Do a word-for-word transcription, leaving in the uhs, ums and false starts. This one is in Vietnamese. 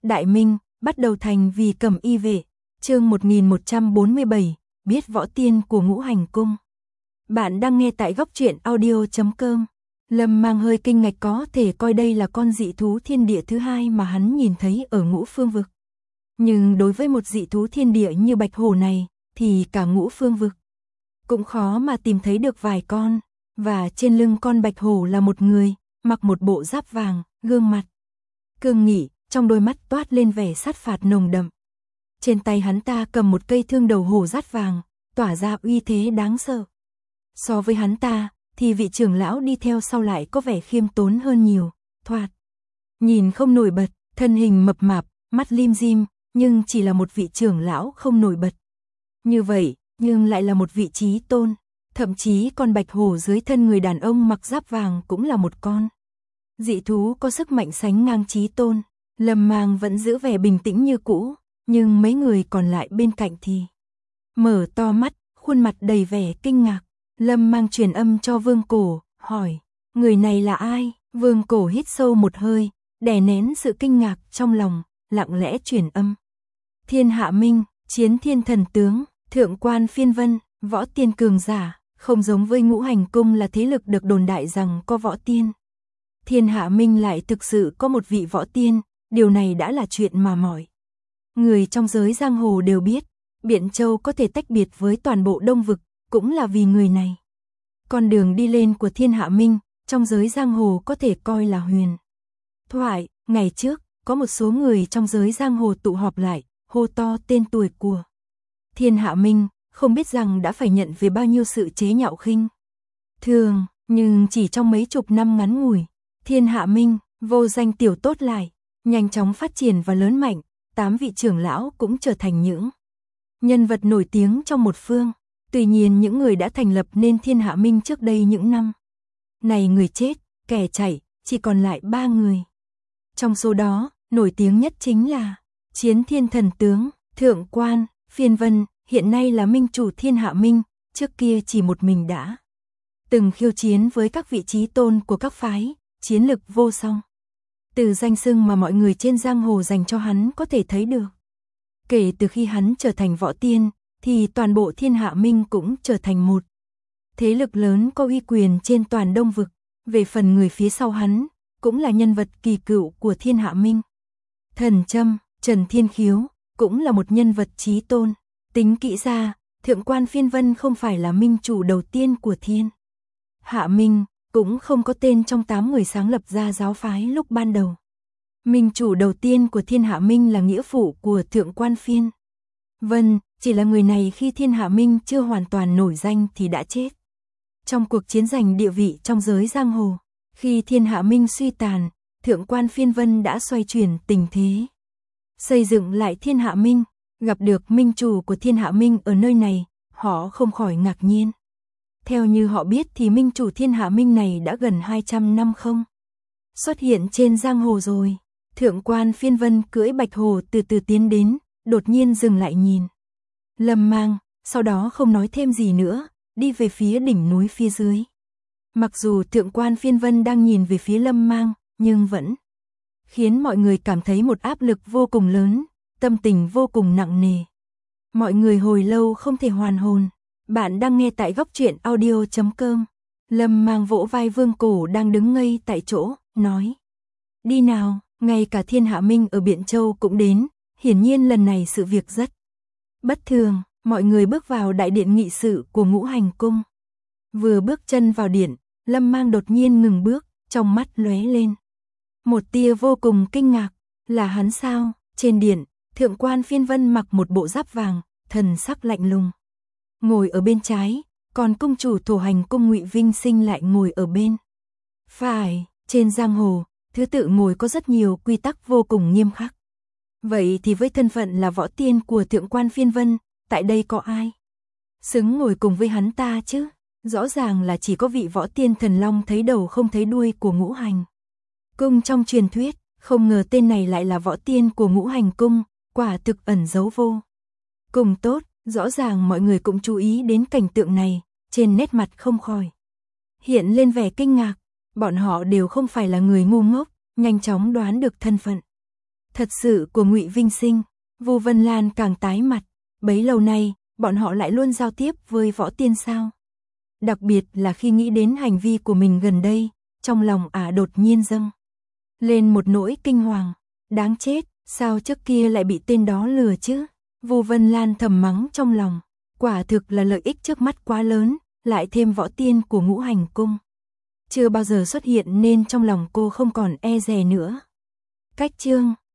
Đại Minh, bắt đầu thành vì Cẩm Y vệ, chương một nghìn một trăm bốn mươi bảy, biết võ tiên của Ngũ Hành Cung. Bạn đang nghe tại góc truyện audio chấm com. Lâm Mang hơi kinh ngạc, có thể coi đây là con dị thú thiên địa thứ hai mà hắn nhìn thấy ở Ngũ Phương Vực. Nhưng đối với một dị thú thiên địa như bạch hổ này, thì cả Ngũ Phương Vực cũng khó mà tìm thấy được vài con, và trên lưng con bạch hổ là một người, mặc một bộ giáp vàng, gương mặt cương nghị, trong đôi mắt toát lên vẻ sát phạt nồng đậm. Trên tay hắn ta cầm một cây thương đầu hổ rát vàng, tỏa ra uy thế đáng sợ. So với hắn ta, thì vị trưởng lão đi theo sau lại có vẻ khiêm tốn hơn nhiều, thoạt nhìn không nổi bật, thân hình mập mạp, mắt lim dim, nhưng chỉ là một vị trưởng lão không nổi bật. Như vậy, nhưng lại là một vị trí tôn, thậm chí con bạch hổ dưới thân người đàn ông mặc giáp vàng cũng là một con dị thú có sức mạnh sánh ngang chí tôn. Lâm Mang vẫn giữ vẻ bình tĩnh như cũ, nhưng mấy người còn lại bên cạnh thì mở to mắt, khuôn mặt đầy vẻ kinh ngạc. Lâm Mang truyền âm cho Vương Cổ, hỏi, người này là ai? Vương Cổ hít sâu một hơi, đè nén sự kinh ngạc trong lòng, lặng lẽ truyền âm. Thiên Hạ Minh, Chiến Thiên Thần Tướng, Thượng Quan Phiên Vân, võ tiên cường giả, không giống với Ngũ Hành Cung là thế lực được đồn đại rằng có võ tiên. Thiên Hạ Minh lại thực sự có một vị võ tiên, điều này đã là chuyện mà mọi người trong giới giang hồ đều biết. Biện Châu có thể tách biệt với toàn bộ Đông Vực, cũng là vì người này. Con đường đi lên của Thiên Hạ Minh, trong giới giang hồ có thể coi là huyền thoại. Ngày trước, có một số người trong giới giang hồ tụ họp lại, hô to tên tuổi của Thiên Hạ Minh, không biết rằng đã phải nhận về bao nhiêu sự chế nhạo khinh thường, nhưng chỉ trong mấy chục năm ngắn ngủi, Thiên Hạ Minh, vô danh tiểu tốt lại, nhanh chóng phát triển và lớn mạnh, tám vị trưởng lão cũng trở thành những nhân vật nổi tiếng trong một phương. Tuy nhiên những người đã thành lập nên Thiên Hạ Minh trước đây những năm này người chết, kẻ chạy, chỉ còn lại ba người. Trong số đó, nổi tiếng nhất chính là Chiến Thiên Thần Tướng, Thượng Quan Phiên Vân, hiện nay là minh chủ Thiên Hạ Minh, trước kia chỉ một mình đã từng khiêu chiến với các vị trí tôn của các phái, chiến lực vô song. Từ danh xưng mà mọi người trên giang hồ dành cho hắn có thể thấy được. Kể từ khi hắn trở thành võ tiên, thì toàn bộ Thiên Hạ Minh cũng trở thành một thế lực lớn có uy quyền trên toàn Đông Vực. Về phần người phía sau hắn, cũng là nhân vật kỳ cựu của Thiên Hạ Minh. Thần Châm, Trần Thiên Khiếu, cũng là một nhân vật chí tôn. Tính kỹ ra, Thượng Quan Phiên Vân không phải là minh chủ đầu tiên của Thiên Hạ Minh, cũng không có tên trong tám người sáng lập ra giáo phái lúc ban đầu. Minh chủ đầu tiên của Thiên Hạ Minh là nghĩa phụ của Thượng Quan Phiên Vân, chỉ là người này khi Thiên Hạ Minh chưa hoàn toàn nổi danh thì đã chết trong cuộc chiến giành địa vị trong giới giang hồ. Khi Thiên Hạ Minh suy tàn, Thượng Quan Phiên Vân đã xoay chuyển tình thế, xây dựng lại Thiên Hạ Minh. Gặp được minh chủ của Thiên Hạ Minh ở nơi này, họ không khỏi ngạc nhiên. Theo như họ biết thì minh chủ Thiên Hạ Minh này đã gần hai trăm năm không xuất hiện trên giang hồ rồi. Thượng Quan Phiên Vân cưỡi bạch hổ từ từ tiến đến, đột nhiên dừng lại nhìn Lâm Mang, sau đó không nói thêm gì nữa, đi về phía đỉnh núi phía dưới. Mặc dù Thượng Quan Phiên Vân đang nhìn về phía Lâm Mang, nhưng vẫn khiến mọi người cảm thấy một áp lực vô cùng lớn, tâm tình vô cùng nặng nề. Mọi người hồi lâu không thể hoàn hồn. Bạn đang nghe tại góc truyện audio chấm com. Lâm Mang vỗ vai Vương Cổ đang đứng ngây tại chỗ, nói: đi nào, ngay cả Thiên Hạ Minh ở Biện Châu cũng đến, hiển nhiên lần này sự việc rất bất thường. Mọi người bước vào đại điện nghị sự của Ngũ Hành Cung. Vừa bước chân vào điện, Lâm Mang đột nhiên ngừng bước, trong mắt lóe lên một tia vô cùng kinh ngạc. Là hắn sao? Trên điện, Thượng Quan Phiên Vân mặc một bộ giáp vàng, thần sắc lạnh lùng, ngồi ở bên trái, còn cung chủ Thổ Hành Cung Ngụy Vinh Sinh lại ngồi ở bên phải. Trên giang hồ, thứ tự ngồi có rất nhiều quy tắc vô cùng nghiêm khắc. Vậy thì với thân phận là võ tiên của Thượng Quan Phiên Vân, tại đây có ai xứng ngồi cùng với hắn ta chứ? Rõ ràng là chỉ có vị võ tiên thần long thấy đầu không thấy đuôi của Ngũ Hành Cung trong truyền thuyết. Không ngờ tên này lại là võ tiên của Ngũ Hành Cung, quả thực ẩn giấu vô cùng tốt. Rõ ràng mọi người cũng chú ý đến cảnh tượng này, trên nét mặt không khỏi hiện lên vẻ kinh ngạc. Bọn họ đều không phải là người ngu ngốc, nhanh chóng đoán được thân phận Thật sự của Ngụy Vinh Sinh, Vu Vân Lan càng tái mặt, bấy lâu nay, bọn họ lại luôn giao tiếp với Võ Tiên sao? Đặc biệt là khi nghĩ đến hành vi của mình gần đây, trong lòng ả đột nhiên dâng lên một nỗi kinh hoàng, đáng chết, sao trước kia lại bị tên đó lừa chứ? Vu Vân Lan thầm mắng trong lòng, quả thực là lợi ích trước mắt quá lớn, lại thêm Võ Tiên của Ngũ Hành Cung. Chưa bao giờ xuất hiện nên trong lòng cô không còn e dè nữa. Cách chương